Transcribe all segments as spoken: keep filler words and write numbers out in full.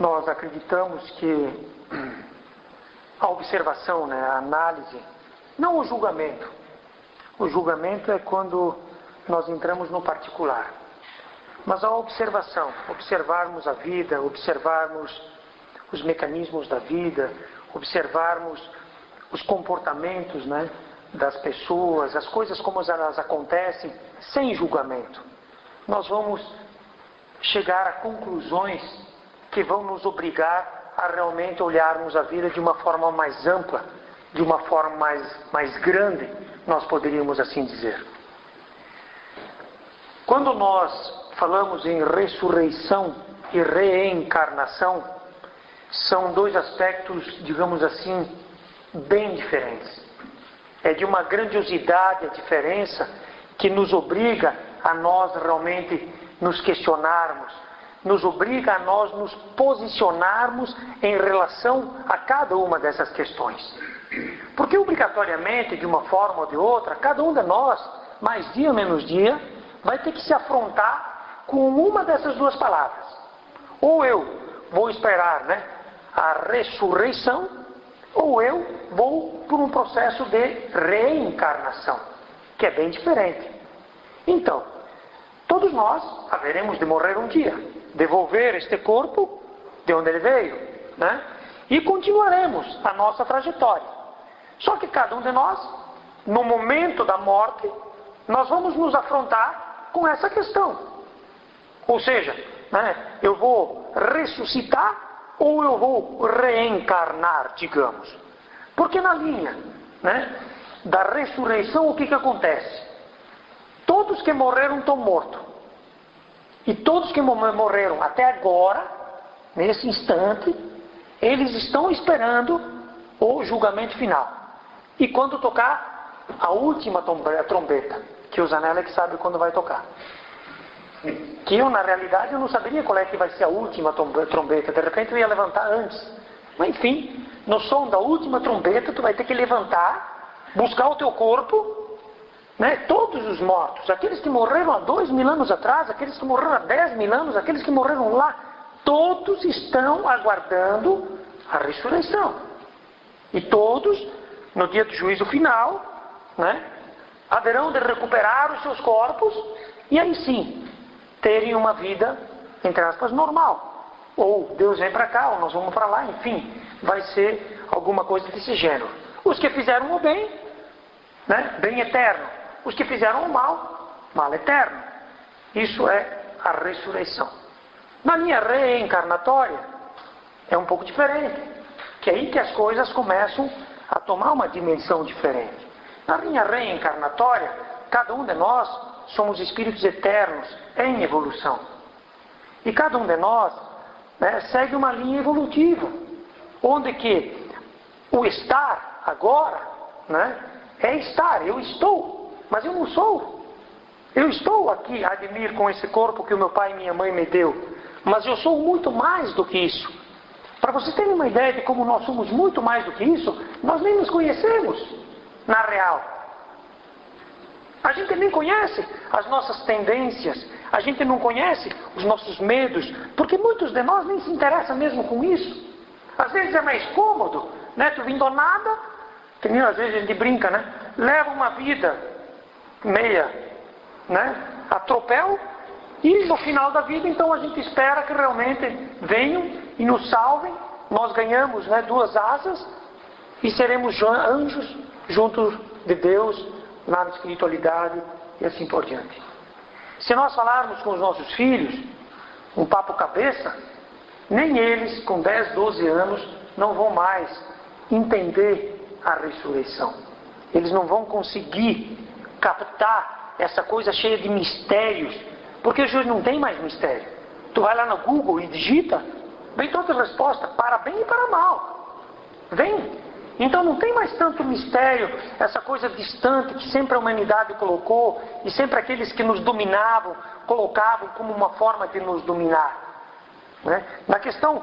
nós acreditamos que a observação, né, a análise, não o julgamento. O julgamento é quando nós entramos no particular. Mas a observação, observarmos a vida, observarmos os mecanismos da vida, observarmos os comportamentos, né, das pessoas, as coisas como elas acontecem, sem julgamento. Nós vamos chegar a conclusões que vão nos obrigar a realmente olharmos a vida de uma forma mais ampla, de uma forma mais, mais grande, nós poderíamos assim dizer. Quando nós falamos em ressurreição e reencarnação, são dois aspectos, digamos assim, bem diferentes. É de uma grandiosidade a diferença que nos obriga a nós realmente nos questionarmos, nos obriga a nós nos posicionarmos em relação a cada uma dessas questões. Porque obrigatoriamente, de uma forma ou de outra, cada um de nós, mais dia menos dia, vai ter que se afrontar com uma dessas duas palavras. Ou eu vou esperar, né, a ressurreição, ou eu vou por um processo de reencarnação, que é bem diferente. Então, todos nós haveremos de morrer um dia, devolver este corpo de onde ele veio, né? E continuaremos a nossa trajetória. Só que cada um de nós, no momento da morte, nós vamos nos afrontar com essa questão. Ou seja, né, eu vou ressuscitar ou eu vou reencarnar, digamos. Porque na linha, né, da ressurreição, o que que acontece? Todos que morreram estão mortos. E todos que morreram até agora, nesse instante, eles estão esperando o julgamento final. E quando tocar a última trombeta, que o Zanella é que sabe quando vai tocar. Que eu, na realidade, eu não saberia qual é que vai ser a última trombeta. De repente eu ia levantar antes. Mas enfim, no som da última trombeta, tu vai ter que levantar, buscar o teu corpo, né? Todos os mortos, aqueles que morreram há dois mil anos atrás, aqueles que morreram há dez mil anos, aqueles que morreram lá, todos estão aguardando a ressurreição. E todos, no dia do juízo final, né, haverão de recuperar os seus corpos e aí sim terem uma vida, entre aspas, normal. Ou Deus vem para cá, ou nós vamos para lá, enfim, vai ser alguma coisa desse gênero. Os que fizeram o bem, né, bem eterno. Os que fizeram o mal, mal eterno. Isso é a ressurreição. Na linha reencarnatória, é um pouco diferente. Que é aí que as coisas começam a tomar uma dimensão diferente. Na linha reencarnatória, cada um de nós somos espíritos eternos em evolução. E cada um de nós, né, segue uma linha evolutiva. Onde que o estar agora, né, é estar, eu estou. Mas eu não sou. Eu estou aqui, admiro, com esse corpo que o meu pai e minha mãe me deu. Mas eu sou muito mais do que isso. Para vocês terem uma ideia de como nós somos muito mais do que isso, nós nem nos conhecemos, na real. A gente nem conhece as nossas tendências. A gente não conhece os nossos medos. Porque muitos de nós nem se interessam mesmo com isso. Às vezes é mais cômodo, né? Tu vindo nada, que nem às vezes a gente brinca, né? Leva uma vida meia, né, atropelo, e no final da vida então a gente espera que realmente venham e nos salvem. Nós ganhamos, né, duas asas e seremos anjos junto de Deus na espiritualidade e assim por diante. Se nós falarmos com os nossos filhos um papo cabeça, nem eles com dez, doze anos não vão mais entender a ressurreição. Eles não vão conseguir captar essa coisa cheia de mistérios, porque hoje não tem mais mistério. Tu vai lá no Google e digita, vem todas as respostas, para bem e para mal. Vem. Então não tem mais tanto mistério, essa coisa distante que sempre a humanidade colocou, e sempre aqueles que nos dominavam, colocavam como uma forma de nos dominar. Né? Na questão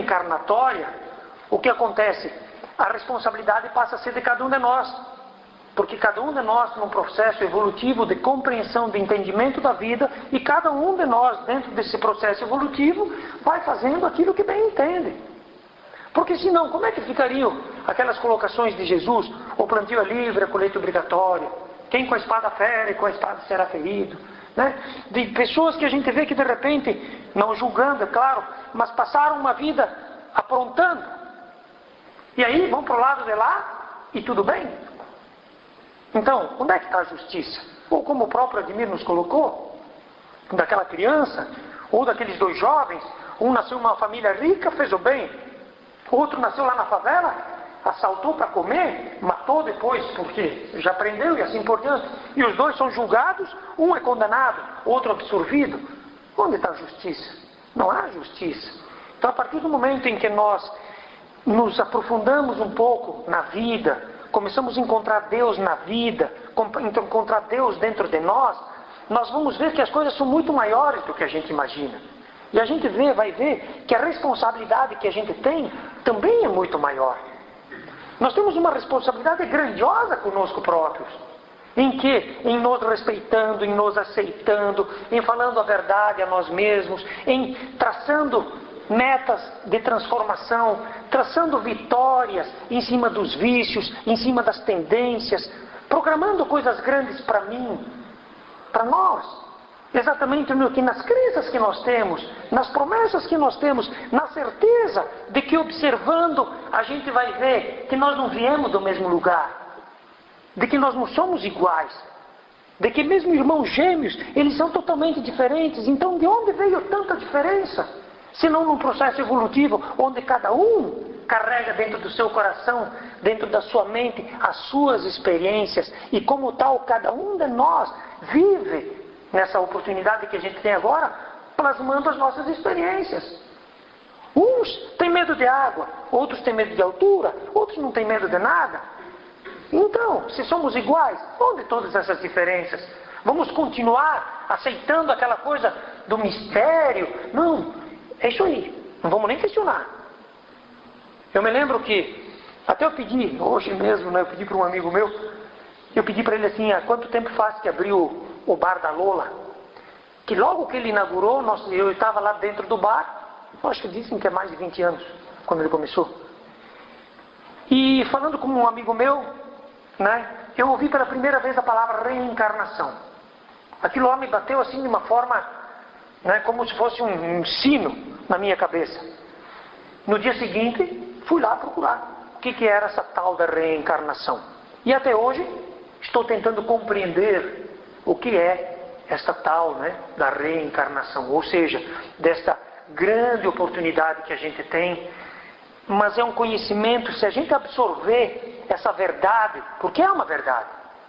reencarnatória, o que acontece? A responsabilidade passa a ser de cada um de nós. Porque cada um de nós num processo evolutivo de compreensão, de entendimento da vida, e cada um de nós dentro desse processo evolutivo vai fazendo aquilo que bem entende. Porque senão, como é que ficariam aquelas colocações de Jesus? O plantio é livre, a colheita obrigatória. Quem com a espada fere, com a espada será ferido. Né? De pessoas que a gente vê que de repente, não julgando, é claro, mas passaram uma vida aprontando. E aí vão para o lado de lá e tudo bem. Então, onde é que está a justiça? Ou como o próprio Ademir nos colocou, daquela criança, ou daqueles dois jovens, um nasceu em uma família rica, fez o bem, outro nasceu lá na favela, assaltou para comer, matou depois porque já prendeu e assim por diante. E os dois são julgados, um é condenado, outro absorvido. Onde está a justiça? Não há justiça. Então, a partir do momento em que nós nos aprofundamos um pouco na vida, começamos a encontrar Deus na vida, encontrar Deus dentro de nós, nós vamos ver que as coisas são muito maiores do que a gente imagina. E a gente vê, vai ver que a responsabilidade que a gente tem também é muito maior. Nós temos uma responsabilidade grandiosa conosco próprios. Em que? Em nos respeitando, em nos aceitando, em falando a verdade a nós mesmos, em traçando metas de transformação, traçando vitórias em cima dos vícios, em cima das tendências, programando coisas grandes para mim, para nós. Exatamente no que nas crenças que nós temos, nas promessas que nós temos, na certeza de que observando a gente vai ver que nós não viemos do mesmo lugar, de que nós não somos iguais, de que mesmo irmãos gêmeos, eles são totalmente diferentes. Então de onde veio tanta diferença? Se não num processo evolutivo, onde cada um carrega dentro do seu coração, dentro da sua mente, as suas experiências, e como tal, cada um de nós vive nessa oportunidade que a gente tem agora, plasmando as nossas experiências. Uns têm medo de água, outros têm medo de altura, outros não têm medo de nada. Então, se somos iguais, onde todas essas diferenças? Vamos continuar aceitando aquela coisa do mistério? Não, é isso aí, não vamos nem questionar. Eu me lembro que, até eu pedi, hoje mesmo, né, eu pedi para um amigo meu, eu pedi para ele assim, há quanto tempo faz que abriu o bar da Lola? Que logo que ele inaugurou, nós, eu estava lá dentro do bar, acho que dizem que é mais de vinte anos, quando ele começou. E falando com um amigo meu, né, eu ouvi pela primeira vez a palavra reencarnação. Aquilo lá me bateu assim de uma forma, né, como se fosse um, um sino na minha cabeça. No dia seguinte, fui lá procurar o que, que era essa tal da reencarnação. E até hoje, estou tentando compreender o que é esta tal, né, da reencarnação. Ou seja, desta grande oportunidade que a gente tem. Mas é um conhecimento, se a gente absorver essa verdade, porque é uma verdade,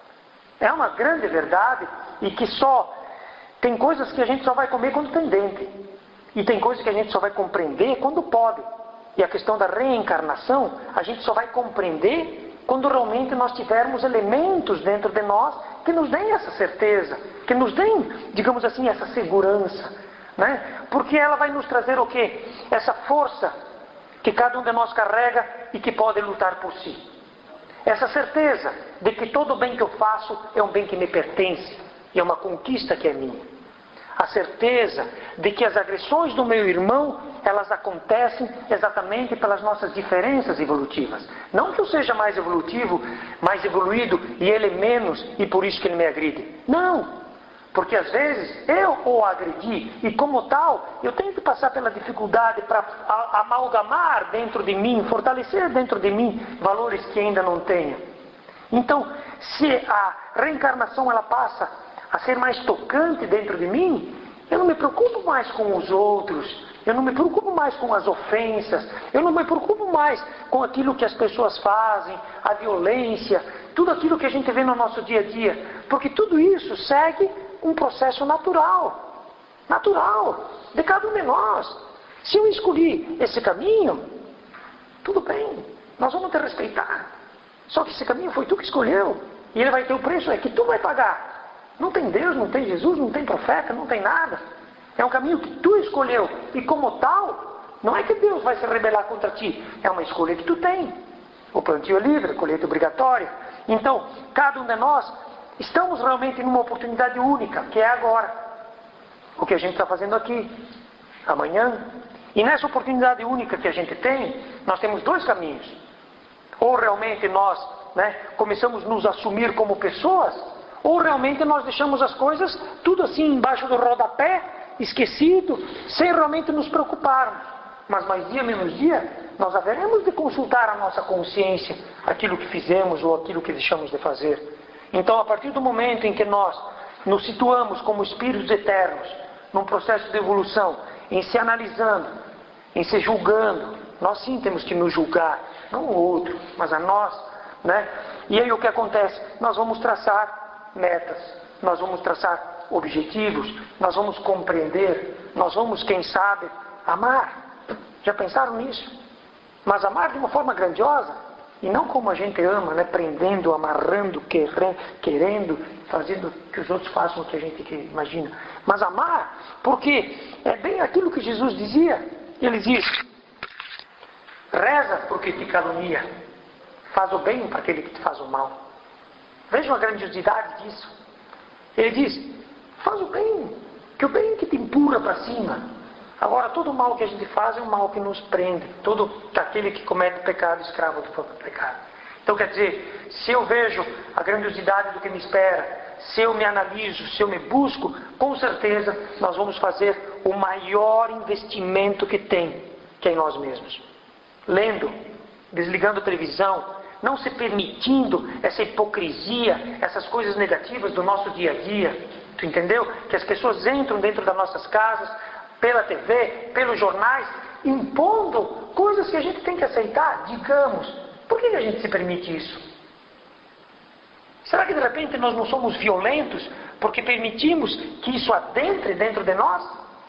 é uma grande verdade, e que só tem coisas que a gente só vai comer quando tem dente, e tem coisas que a gente só vai compreender quando pode. E a questão da reencarnação, a gente só vai compreender quando realmente nós tivermos elementos dentro de nós que nos deem essa certeza, que nos deem, digamos assim, essa segurança, né? Porque ela vai nos trazer o quê? Essa força que cada um de nós carrega e que pode lutar por si. Essa certeza de que todo o bem que eu faço é um bem que me pertence e é uma conquista que é minha. A certeza de que as agressões do meu irmão, elas acontecem exatamente pelas nossas diferenças evolutivas. Não que eu seja mais evolutivo, mais evoluído e ele menos e por isso que ele me agride. Não! Porque às vezes eu o agredi e como tal eu tenho que passar pela dificuldade para amalgamar dentro de mim, fortalecer dentro de mim valores que ainda não tenho. Então, se a reencarnação ela passa a ser mais tocante dentro de mim, eu não me preocupo mais com os outros, eu não me preocupo mais com as ofensas, eu não me preocupo mais com aquilo que as pessoas fazem, a violência, tudo aquilo que a gente vê no nosso dia a dia, porque tudo isso segue um processo natural, natural, de cada um de nós. Se eu escolhi esse caminho, tudo bem, nós vamos te respeitar. Só que esse caminho foi tu que escolheu, e ele vai ter o preço, é que tu vai pagar. Não tem Deus, não tem Jesus, não tem profeta, não tem nada. É um caminho que tu escolheu, e como tal, não é que Deus vai se rebelar contra ti, é uma escolha que tu tem. O plantio é livre, a colheita obrigatória. Então, cada um de nós estamos realmente numa oportunidade única, que é agora. O que a gente está fazendo aqui, amanhã. E nessa oportunidade única que a gente tem, nós temos dois caminhos. Ou realmente nós, né, começamos a nos assumir como pessoas, ou realmente nós deixamos as coisas tudo assim embaixo do rodapé, esquecido, sem realmente nos preocuparmos. Mas mais dia menos dia, nós haveremos de consultar a nossa consciência, aquilo que fizemos ou aquilo que deixamos de fazer. Então, a partir do momento em que nós nos situamos como espíritos eternos, num processo de evolução, em se analisando, em se julgando, nós sim temos que nos julgar, não o outro, mas a nós, né? E aí o que acontece? Nós vamos traçar metas, nós vamos traçar objetivos, nós vamos compreender, nós vamos, quem sabe, amar. Já pensaram nisso? Mas amar de uma forma grandiosa, e não como a gente ama, né? Prendendo, amarrando, querendo, fazendo que os outros façam o que a gente imagina. Mas amar, porque é bem aquilo que Jesus dizia. Ele diz: reza porque te calunia, faz o bem para aquele que te faz o mal. Vejam a grandiosidade disso. Ele diz: faz o bem, que o bem que te empurra para cima. Agora, todo o mal que a gente faz é um mal que nos prende. Todo aquele que comete pecado, escravo do próprio pecado. Então, quer dizer, se eu vejo a grandiosidade do que me espera, se eu me analiso, se eu me busco, com certeza nós vamos fazer o maior investimento que tem, que é em nós mesmos. Lendo, desligando a televisão, não se permitindo essa hipocrisia, essas coisas negativas do nosso dia a dia. Tu entendeu? Que as pessoas entram dentro das nossas casas, pela T V, pelos jornais, impondo coisas que a gente tem que aceitar, digamos. Por que a gente se permite isso? Será que de repente nós não somos violentos porque permitimos que isso adentre dentro de nós?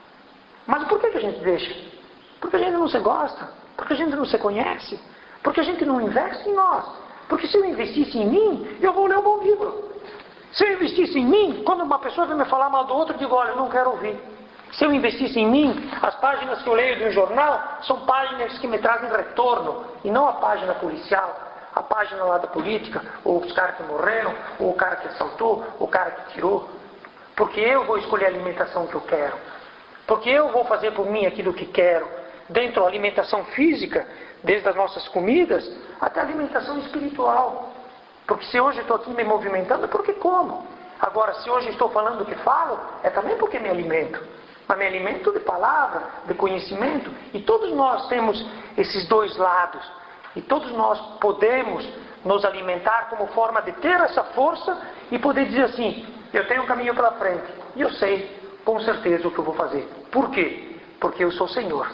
Mas por que a gente deixa? Porque a gente não se gosta, porque a gente não se conhece, porque a gente não investe em nós. Porque se eu investisse em mim, eu vou ler um bom livro. Se eu investisse em mim, quando uma pessoa vem me falar mal do outro, eu digo: olha, eu não quero ouvir. Se eu investisse em mim, as páginas que eu leio de um jornal são páginas que me trazem retorno, e não a página policial, a página lá da política, ou os caras que morreram, ou o cara que assaltou, ou o cara que tirou. Porque eu vou escolher a alimentação que eu quero. Porque eu vou fazer por mim aquilo que quero. Dentro da alimentação física, desde as nossas comidas, até a alimentação espiritual. Porque se hoje estou aqui me movimentando, é porque como. Agora, se hoje estou falando o que falo, é também porque me alimento. Mas me alimento de palavra, de conhecimento. E todos nós temos esses dois lados. E todos nós podemos nos alimentar como forma de ter essa força e poder dizer assim: eu tenho um caminho pela frente. E eu sei com certeza o que eu vou fazer. Por quê? Porque eu sou Senhor.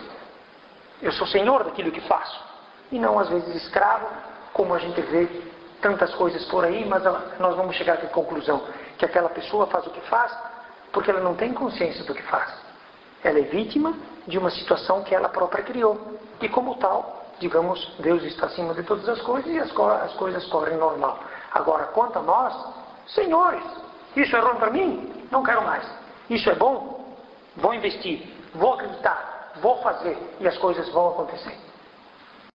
Eu sou Senhor daquilo que faço. E não às vezes escravo, como a gente vê tantas coisas por aí, mas nós vamos chegar à conclusão que aquela pessoa faz o que faz porque ela não tem consciência do que faz. Ela é vítima de uma situação que ela própria criou. E como tal, digamos, Deus está acima de todas as coisas e as, co as coisas correm normal. Agora, quanto a nós, senhores, isso é ruim para mim? Não quero mais. Isso é bom? Vou investir, vou acreditar, vou fazer e as coisas vão acontecer.